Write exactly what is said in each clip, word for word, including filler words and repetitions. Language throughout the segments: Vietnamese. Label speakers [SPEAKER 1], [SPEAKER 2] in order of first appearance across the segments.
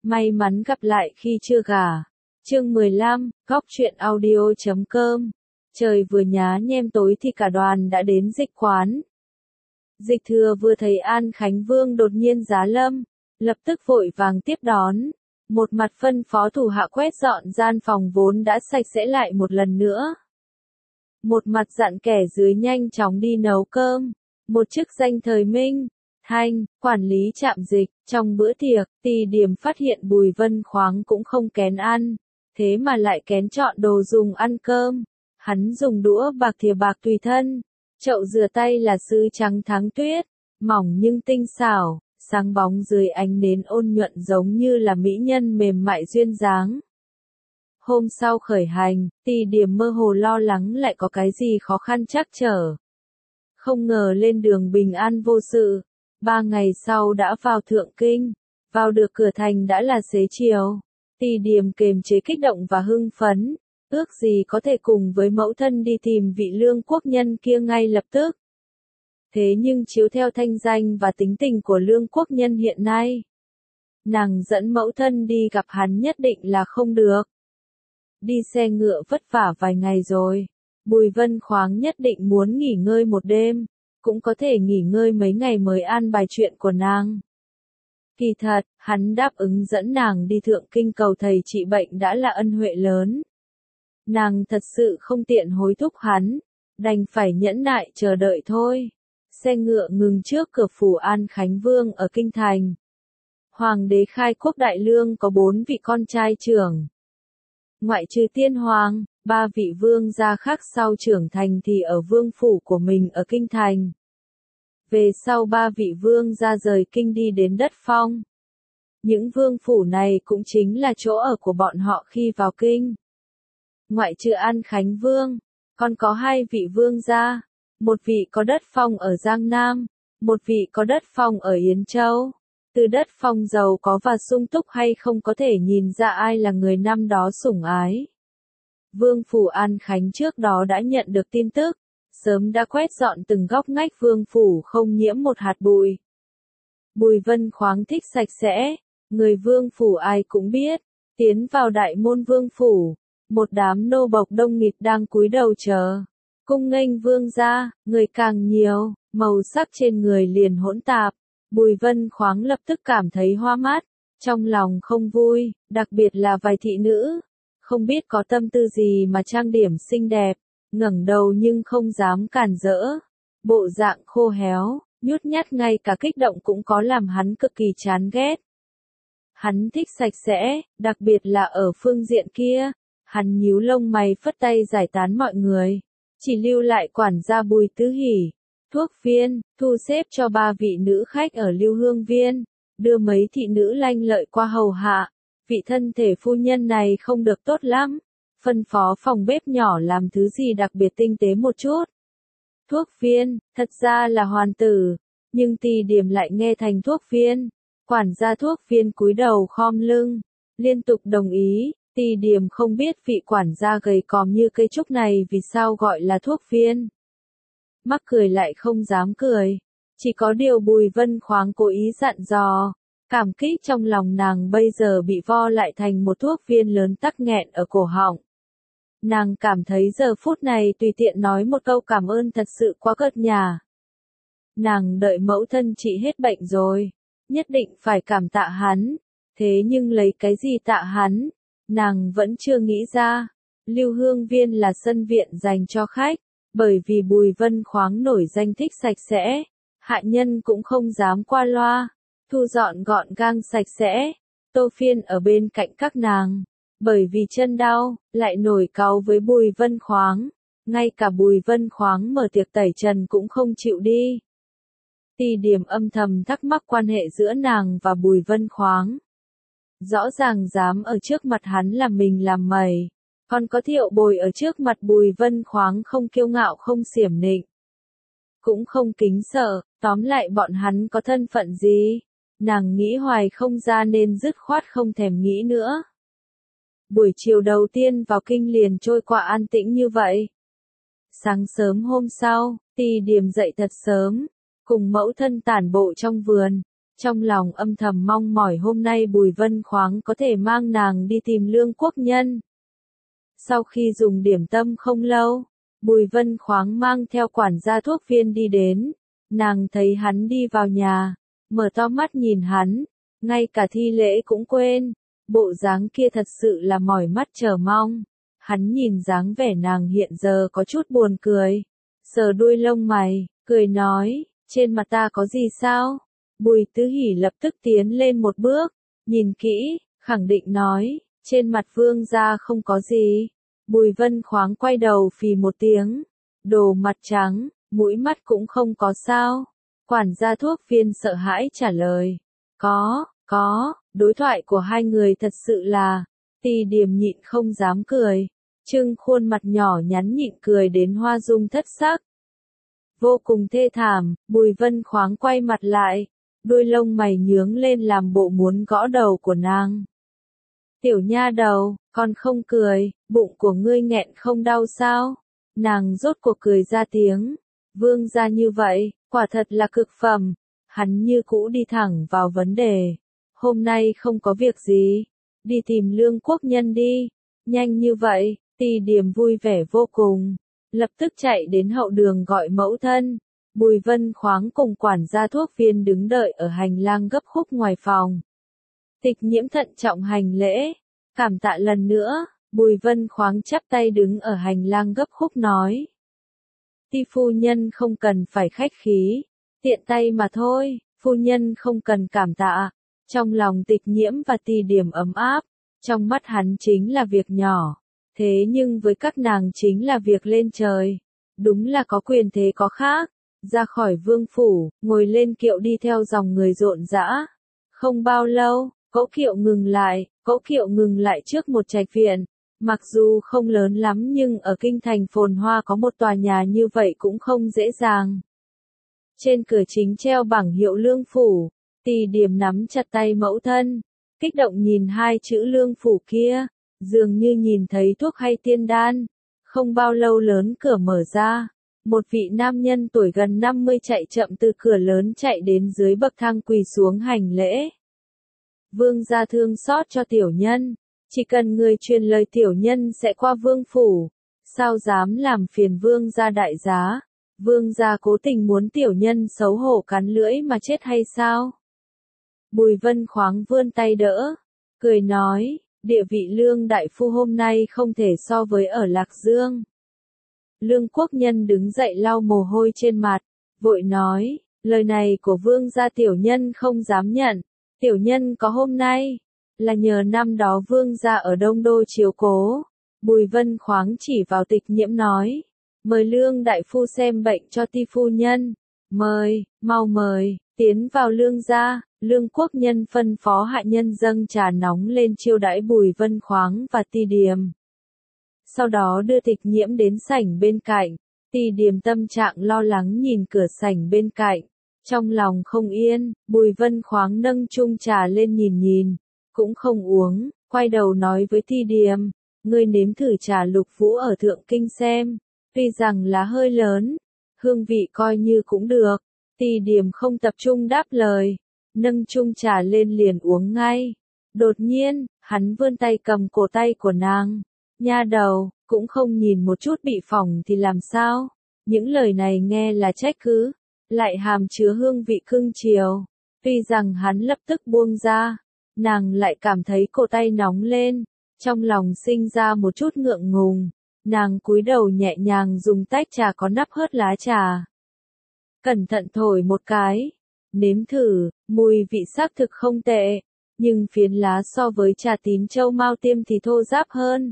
[SPEAKER 1] May mắn gặp lại khi chưa gả. Chương mười lăm, góc truyện audio chấm com. Trời vừa nhá nhem tối thì cả đoàn đã đến dịch quán. Dịch Thừa vừa thấy An Khánh Vương đột nhiên giá lâm, lập tức vội vàng tiếp đón. Một mặt phân phó thủ hạ quét dọn gian phòng vốn đã sạch sẽ lại một lần nữa. Một mặt dặn kẻ dưới nhanh chóng đi nấu cơm. Một chức danh thời Minh, Thanh, quản lý trạm dịch. Trong bữa tiệc, Tỳ Điểm phát hiện Bùi Vân Khoáng cũng không kén ăn, thế mà lại kén chọn đồ dùng ăn cơm. Hắn dùng đũa bạc thìa bạc tùy thân, chậu rửa tay là sứ trắng tháng tuyết, mỏng nhưng tinh xảo, sáng bóng dưới ánh nến ôn nhuận giống như là mỹ nhân mềm mại duyên dáng. Hôm sau khởi hành, Tỳ Điểm mơ hồ lo lắng lại có cái gì khó khăn trắc trở. Không ngờ lên đường bình an vô sự, ba ngày sau đã vào Thượng Kinh, vào được cửa thành đã là xế chiều. Tỳ Điểm kềm chế kích động và hưng phấn, ước gì có thể cùng với mẫu thân đi tìm vị lương quốc nhân kia ngay lập tức. Thế nhưng chiếu theo thanh danh và tính tình của lương quốc nhân hiện nay, nàng dẫn mẫu thân đi gặp hắn nhất định là không được. Đi xe ngựa vất vả vài ngày rồi, Bùi Vân Khoáng nhất định muốn nghỉ ngơi một đêm, cũng có thể nghỉ ngơi mấy ngày mới an bài chuyện của nàng. Kỳ thật, hắn đáp ứng dẫn nàng đi Thượng Kinh cầu thầy trị bệnh đã là ân huệ lớn. Nàng thật sự không tiện hối thúc hắn, đành phải nhẫn nại chờ đợi thôi. Xe ngựa ngừng trước cửa phủ An Khánh Vương ở Kinh Thành. Hoàng đế khai quốc đại lương có bốn vị con trai trưởng. Ngoại trừ tiên hoàng, ba vị vương gia khác sau trưởng thành thì ở vương phủ của mình ở Kinh Thành. Về sau ba vị vương gia rời kinh đi đến đất Phong. Những vương phủ này cũng chính là chỗ ở của bọn họ khi vào kinh. Ngoại trừ An Khánh Vương, còn có hai vị vương gia, một vị có đất Phong ở Giang Nam, một vị có đất Phong ở Yến Châu. Từ đất Phong giàu có và sung túc hay không có thể nhìn ra ai là người năm đó sủng ái. Vương phủ An Khánh trước đó đã nhận được tin tức, sớm đã quét dọn từng góc ngách vương phủ không nhiễm một hạt bụi. Bùi Vân Khoáng thích sạch sẽ, người vương phủ ai cũng biết. Tiến vào đại môn vương phủ, một đám nô bộc đông nghịt đang cúi đầu chờ. Cung nghênh vương gia, người càng nhiều, màu sắc trên người liền hỗn tạp. Bùi Vân Khoáng lập tức cảm thấy hoa mắt, trong lòng không vui, đặc biệt là vài thị nữ. Không biết có tâm tư gì mà trang điểm xinh đẹp, ngẩng đầu nhưng không dám cản rỡ. Bộ dạng khô héo, nhút nhát ngay cả kích động cũng có làm hắn cực kỳ chán ghét. Hắn thích sạch sẽ, đặc biệt là ở phương diện kia. Hắn nhíu lông mày phất tay giải tán mọi người, chỉ lưu lại quản gia Bùi Tứ Hỷ, thuốc viên, thu xếp cho ba vị nữ khách ở Lưu Hương Viên, đưa mấy thị nữ lanh lợi qua hầu hạ. Vị thân thể phu nhân này không được tốt lắm, phân phó phòng bếp nhỏ làm thứ gì đặc biệt tinh tế một chút. Thuốc viên, thật ra là hoàn tử, nhưng Tỳ Điểm lại nghe thành thuốc viên. Quản gia thuốc viên cúi đầu khom lưng, liên tục đồng ý. Tỳ Điểm không biết vị quản gia gầy còm như cây trúc này vì sao gọi là thuốc viên. Mắc cười lại không dám cười, chỉ có điều Bùi Vân Khoáng cố ý dặn dò. Cảm kích trong lòng nàng bây giờ bị vo lại thành một thuốc viên lớn tắc nghẹn ở cổ họng. Nàng cảm thấy giờ phút này tùy tiện nói một câu cảm ơn thật sự quá cợt nhả. Nàng đợi mẫu thân trị hết bệnh rồi, nhất định phải cảm tạ hắn, thế nhưng lấy cái gì tạ hắn, nàng vẫn chưa nghĩ ra. Lưu Hương Viên là sân viện dành cho khách, bởi vì Bùi Vân Khoáng nổi danh thích sạch sẽ, hạ nhân cũng không dám qua loa. Thu dọn gọn gàng sạch sẽ, Tô Phiên ở bên cạnh các nàng, bởi vì chân đau, lại nổi cáu với Bùi Vân Khoáng, ngay cả Bùi Vân Khoáng mở tiệc tẩy trần cũng không chịu đi. Tỳ Điểm âm thầm thắc mắc quan hệ giữa nàng và Bùi Vân Khoáng. Rõ ràng dám ở trước mặt hắn làm mình làm mày, còn có Thiệu Bồi ở trước mặt Bùi Vân Khoáng không kiêu ngạo không xiểm nịnh, cũng không kính sợ, tóm lại bọn hắn có thân phận gì? Nàng nghĩ hoài không ra nên dứt khoát không thèm nghĩ nữa. Buổi chiều đầu tiên vào kinh liền trôi qua an tĩnh như vậy. Sáng sớm hôm sau, Tỳ Điểm dậy thật sớm, cùng mẫu thân tản bộ trong vườn. trong lòng âm thầm mong mỏi hôm nay Bùi Vân Khoáng có thể mang nàng đi tìm Lương Quốc Nhân. Sau khi dùng điểm tâm không lâu, Bùi Vân Khoáng mang theo quản gia thuốc viên đi đến, nàng thấy hắn đi vào nhà, mở to mắt nhìn hắn, ngay cả thi lễ cũng quên, bộ dáng kia thật sự là mỏi mắt chờ mong. Hắn nhìn dáng vẻ nàng hiện giờ có chút buồn cười, sờ đuôi lông mày, cười nói, trên mặt ta có gì sao? Bùi Tứ Hỷ lập tức tiến lên một bước, nhìn kỹ, khẳng định nói, trên mặt vương gia không có gì. Bùi Vân Khoáng quay đầu phì một tiếng, đồ mặt trắng, mũi mắt cũng không có sao. Quản gia thuốc viên sợ hãi trả lời, có, có, đối thoại của hai người thật sự là, Tỳ Điềm nhịn không dám cười, trưng khuôn mặt nhỏ nhắn nhịn cười đến hoa dung thất sắc. Vô cùng thê thảm, Bùi Vân Khoáng quay mặt lại, đuôi lông mày nhướng lên làm bộ muốn gõ đầu của nàng. Tiểu nha đầu, còn không cười, bụng của ngươi nghẹn không đau sao? Nàng rốt cuộc cười ra tiếng, vương gia như vậy, quả thật là cực phẩm. Hắn như cũ đi thẳng vào vấn đề, hôm nay không có việc gì, đi tìm Lương Quốc Nhân đi. Nhanh như vậy, Tỳ Điềm vui vẻ vô cùng, lập tức chạy đến hậu đường gọi mẫu thân. Bùi Vân Khoáng cùng quản gia thuốc viên đứng đợi ở hành lang gấp khúc ngoài phòng. Tịch Nhiễm thận trọng hành lễ, cảm tạ lần nữa. Bùi Vân Khoáng chắp tay đứng ở hành lang gấp khúc nói, Ti phu nhân không cần phải khách khí, tiện tay mà thôi, phu nhân không cần cảm tạ. Trong lòng Tịch Nhiễm và Tỳ Điềm ấm áp, trong mắt hắn chính là việc nhỏ, thế nhưng với các nàng chính là việc lên trời. Đúng là có quyền thế có khác. Ra khỏi vương phủ, ngồi lên kiệu đi theo dòng người rộn rã. Không bao lâu, cỗ kiệu ngừng lại, cỗ kiệu ngừng lại trước một trạch viện. Mặc dù không lớn lắm nhưng ở kinh thành phồn hoa có một tòa nhà như vậy cũng không dễ dàng. Trên cửa chính treo bảng hiệu Lương Phủ, Tỳ Điềm nắm chặt tay mẫu thân, kích động nhìn hai chữ Lương Phủ kia, dường như nhìn thấy thuốc hay tiên đan. Không bao lâu lớn cửa mở ra, một vị nam nhân tuổi gần năm mươi chạy chậm từ cửa lớn chạy đến dưới bậc thang quỳ xuống hành lễ. Vương gia thương xót cho tiểu nhân, chỉ cần người truyền lời tiểu nhân sẽ qua vương phủ, sao dám làm phiền vương gia đại giá? Vương gia cố tình muốn tiểu nhân xấu hổ cắn lưỡi mà chết hay sao? Bùi Vân Khoáng vươn tay đỡ, cười nói, địa vị Lương đại phu hôm nay không thể so với ở Lạc Dương. Lương Quốc Nhân đứng dậy lau mồ hôi trên mặt, vội nói, lời này của vương gia tiểu nhân không dám nhận, tiểu nhân có hôm nay, là nhờ năm đó vương gia ở Đông Đô chiếu cố. Bùi Vân Khoáng chỉ vào Tịch Nhiễm nói, mời Lương đại phu xem bệnh cho Ti phu nhân, mời, mau mời, tiến vào Lương gia. Lương Quốc Nhân phân phó hạ nhân dâng trà nóng lên chiêu đãi Bùi Vân Khoáng và Tỳ Điềm. Sau đó đưa Tịch Nhiễm đến sảnh bên cạnh, Tỳ Điềm tâm trạng lo lắng nhìn cửa sảnh bên cạnh, trong lòng không yên. Bùi Vân Khoáng nâng chung trà lên nhìn nhìn, cũng không uống, quay đầu nói với Tỳ Điềm, ngươi nếm thử trà Lục Vũ ở Thượng Kinh xem, tuy rằng là hơi lớn, hương vị coi như cũng được. Tỳ Điềm không tập trung đáp lời, nâng chung trà lên liền uống ngay. Đột nhiên, hắn vươn tay cầm cổ tay của nàng. Nha đầu, cũng không nhìn một chút bị phỏng thì làm sao? Những lời này nghe là trách cứ, lại hàm chứa hương vị cưng chiều. Tuy rằng hắn lập tức buông ra, nàng lại cảm thấy cổ tay nóng lên, trong lòng sinh ra một chút ngượng ngùng. Nàng cúi đầu nhẹ nhàng dùng tách trà có nắp hớt lá trà, cẩn thận thổi một cái, nếm thử, mùi vị xác thực không tệ, nhưng phiến lá so với trà Tín Châu Mao Tiêm thì thô ráp hơn.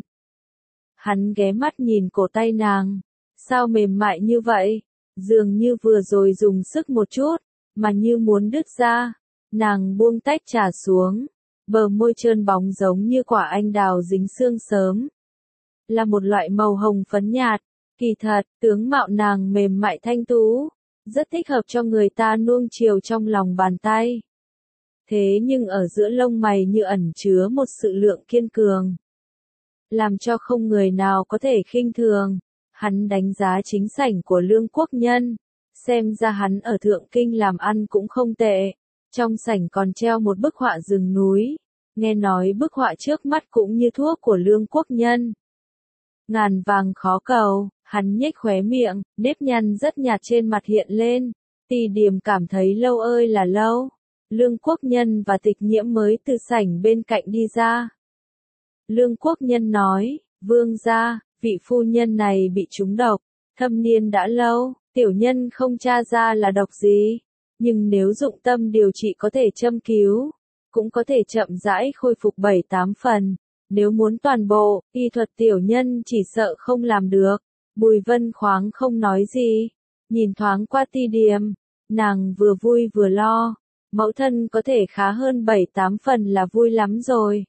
[SPEAKER 1] Hắn ghé mắt nhìn cổ tay nàng, sao mềm mại như vậy, dường như vừa rồi dùng sức một chút, mà như muốn đứt ra. Nàng buông tách trà xuống, bờ môi trơn bóng giống như quả anh đào dính sương sớm. Là một loại màu hồng phấn nhạt, kỳ thật, tướng mạo nàng mềm mại thanh tú, rất thích hợp cho người ta nuông chiều trong lòng bàn tay. Thế nhưng ở giữa lông mày như ẩn chứa một sự lượng kiên cường, làm cho không người nào có thể khinh thường. Hắn đánh giá chính sảnh của Lương Quốc Nhân, xem ra hắn ở Thượng Kinh làm ăn cũng không tệ, Trong sảnh còn treo một bức họa rừng núi, nghe nói bức họa trước mắt cũng như thuốc của Lương Quốc Nhân. Ngàn vàng khó cầu, hắn nhếch khóe miệng, nếp nhăn rất nhạt trên mặt hiện lên. Tỳ Điềm cảm thấy lâu ơi là lâu. Lương Quốc Nhân và Tịch Nhiễm mới từ sảnh bên cạnh đi ra. Lương Quốc Nhân nói, vương gia, vị phu nhân này bị trúng độc, thâm niên đã lâu, tiểu nhân không tra ra là độc gì, nhưng nếu dụng tâm điều trị có thể châm cứu, cũng có thể chậm rãi khôi phục bảy tám phần. Nếu muốn toàn bộ, y thuật tiểu nhân chỉ sợ không làm được. Bùi Vân Khoáng không nói gì, nhìn thoáng qua Tỳ Điềm, nàng vừa vui vừa lo, mẫu thân có thể khá hơn bảy tám phần là vui lắm rồi.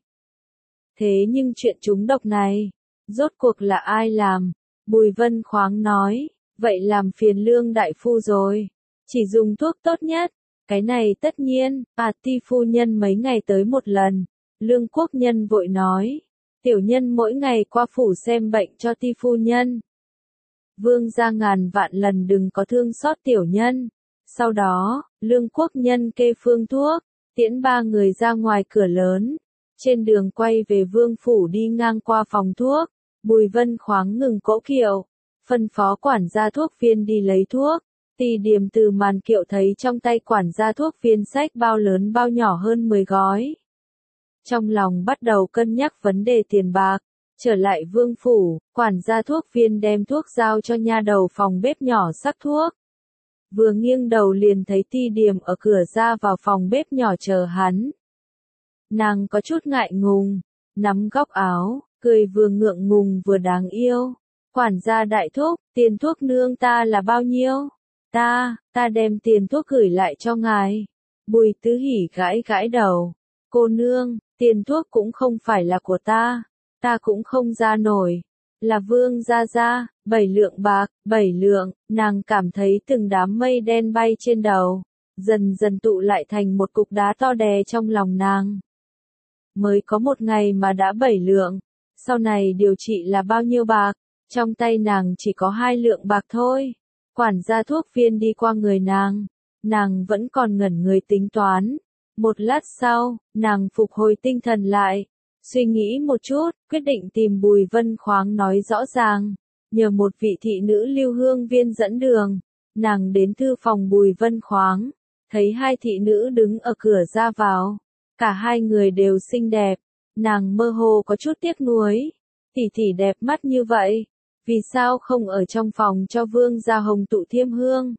[SPEAKER 1] Thế nhưng chuyện trúng độc này, rốt cuộc là ai làm? Bùi Vân Khoáng nói, vậy làm phiền Lương đại phu rồi, chỉ dùng thuốc tốt nhất, cái này tất nhiên, à Ti phu nhân mấy ngày tới một lần. Lương Quốc Nhân vội nói, tiểu nhân mỗi ngày qua phủ xem bệnh cho Ti phu nhân. Vương gia ngàn vạn lần đừng có thương xót tiểu nhân. Sau đó, Lương Quốc Nhân kê phương thuốc, tiễn ba người ra ngoài cửa lớn. Trên đường quay về vương phủ đi ngang qua phòng thuốc, Bùi Vân Khoáng ngừng cỗ kiệu, phân phó quản gia thuốc viên đi lấy thuốc. Tỳ Điềm từ màn kiệu thấy trong tay quản gia thuốc viên sách bao lớn bao nhỏ hơn mười gói. Trong lòng bắt đầu cân nhắc vấn đề tiền bạc. Trở lại vương phủ, quản gia thuốc viên đem thuốc giao cho nha đầu phòng bếp nhỏ sắc thuốc. Vừa nghiêng đầu liền thấy Tỳ Điềm ở cửa ra vào phòng bếp nhỏ chờ hắn. Nàng có chút ngại ngùng, nắm góc áo, cười vừa ngượng ngùng vừa đáng yêu. Quản gia đại thúc, tiền thuốc nương ta là bao nhiêu? Ta, ta đem tiền thuốc gửi lại cho ngài. Bùi Tứ Hỉ gãi gãi đầu. Cô nương, tiền thuốc cũng không phải là của ta. Ta cũng không ra nổi. Là vương gia gia, bảy lượng bạc, bảy lượng, nàng cảm thấy từng đám mây đen bay trên đầu. Dần dần tụ lại thành một cục đá to đè trong lòng nàng. Mới có một ngày mà đã bảy lượng. Sau này điều trị là bao nhiêu bạc? Trong tay nàng chỉ có hai lượng bạc thôi. Quản gia thuốc viên đi qua người nàng. Nàng vẫn còn ngẩn người tính toán. Một lát sau, nàng phục hồi tinh thần lại. Suy nghĩ một chút, quyết định tìm Bùi Vân Khoáng nói rõ ràng. Nhờ một vị thị nữ Lưu Hương Viên dẫn đường. Nàng đến thư phòng Bùi Vân Khoáng. Thấy hai thị nữ đứng ở cửa ra vào. Cả hai người đều xinh đẹp. Nàng mơ hồ có chút tiếc nuối. Tỷ tỷ đẹp mắt như vậy. Vì sao không ở trong phòng cho vương gia hồng tụ thiêm hương?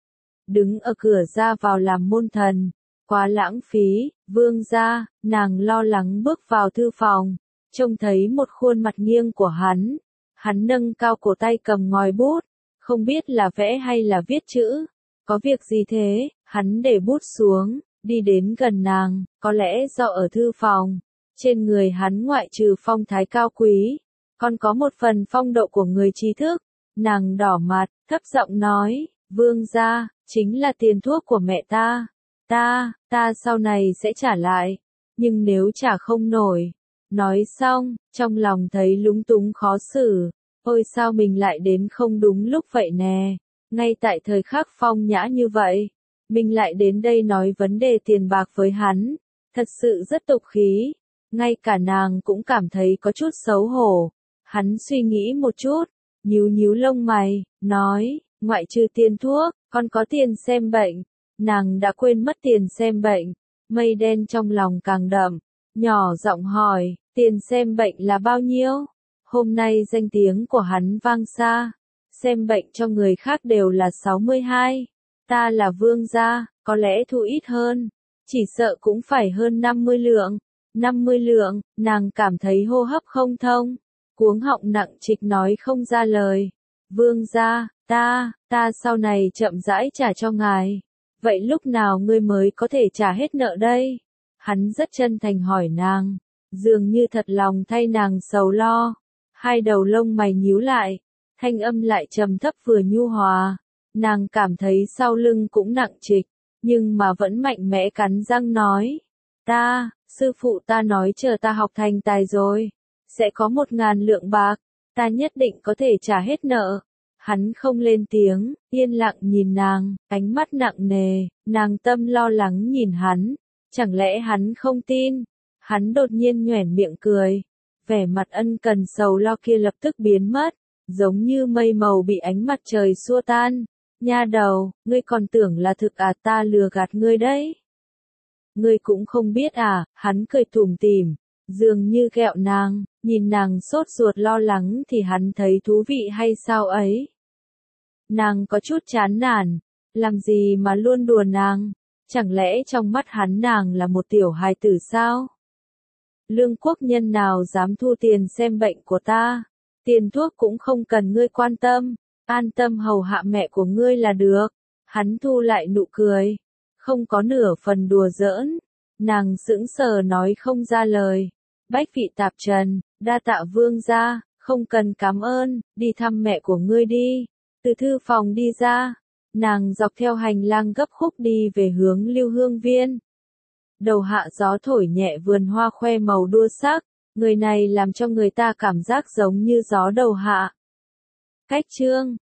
[SPEAKER 1] Đứng ở cửa ra vào làm môn thần. Quá lãng phí, vương gia, nàng lo lắng bước vào thư phòng. Trông thấy một khuôn mặt nghiêng của hắn. Hắn nâng cao cổ tay cầm ngòi bút. Không biết là vẽ hay là viết chữ. Có việc gì thế? Hắn để bút xuống, đi đến gần nàng. Có lẽ do ở thư phòng. Trên người hắn ngoại trừ phong thái cao quý. Còn có một phần phong độ của người trí thức. Nàng đỏ mặt, thấp giọng nói, vương gia, chính là tiền thuốc của mẹ ta. Ta, ta sau này sẽ trả lại. Nhưng nếu trả không nổi. Nói xong, trong lòng thấy lúng túng khó xử. Ôi sao mình lại đến không đúng lúc vậy nè. Ngay tại thời khắc phong nhã như vậy. Mình lại đến đây nói vấn đề tiền bạc với hắn. Thật sự rất tục khí. Ngay cả nàng cũng cảm thấy có chút xấu hổ. Hắn suy nghĩ một chút, nhíu nhíu lông mày, nói, ngoại trừ tiền thuốc, còn có tiền xem bệnh. Nàng đã quên mất tiền xem bệnh. Mây đen trong lòng càng đậm, nhỏ giọng hỏi, tiền xem bệnh là bao nhiêu? Hôm nay danh tiếng của hắn vang xa. Xem bệnh cho người khác đều là sáu mươi hai. Ta là vương gia, có lẽ thu ít hơn. Chỉ sợ cũng phải hơn năm mươi lượng. năm mươi lượng, nàng cảm thấy hô hấp không thông. Cuống họng nặng trịch nói không ra lời. Vương gia, ta, ta sau này chậm rãi trả cho ngài. Vậy lúc nào ngươi mới có thể trả hết nợ đây? Hắn rất chân thành hỏi nàng. Dường như thật lòng thay nàng sầu lo. Hai đầu lông mày nhíu lại. Thanh âm lại trầm thấp vừa nhu hòa. Nàng cảm thấy sau lưng cũng nặng trịch. Nhưng mà vẫn mạnh mẽ cắn răng nói. Ta, sư phụ ta nói chờ ta học thành tài rồi. Sẽ có một ngàn lượng bạc. Ta nhất định có thể trả hết nợ. Hắn không lên tiếng, yên lặng nhìn nàng, ánh mắt nặng nề, nàng tâm lo lắng nhìn hắn, chẳng lẽ hắn không tin? Hắn đột nhiên nhoẻn miệng cười, vẻ mặt ân cần sầu lo kia lập tức biến mất, giống như mây màu bị ánh mặt trời xua tan. Nha đầu, ngươi còn tưởng là thực à, ta lừa gạt ngươi đấy. Ngươi cũng không biết à, hắn cười tủm tỉm, dường như ghẹo nàng, nhìn nàng sốt ruột lo lắng thì hắn thấy thú vị hay sao ấy. Nàng có chút chán nản, làm gì mà luôn đùa nàng, chẳng lẽ trong mắt hắn nàng là một tiểu hài tử sao? Lương quốc nhân nào dám thu tiền xem bệnh của ta, tiền thuốc cũng không cần ngươi quan tâm, an tâm hầu hạ mẹ của ngươi là được. Hắn thu lại nụ cười, không có nửa phần đùa giỡn, nàng sững sờ nói không ra lời. Bách vị tạp trần, đa tạ vương gia, không cần cảm ơn, đi thăm mẹ của ngươi đi. Từ thư phòng đi ra, nàng dọc theo hành lang gấp khúc đi về hướng Lưu Hương Viên. Đầu hạ gió thổi nhẹ vườn hoa khoe màu đua sắc, người này làm cho người ta cảm giác giống như gió đầu hạ. Cách chương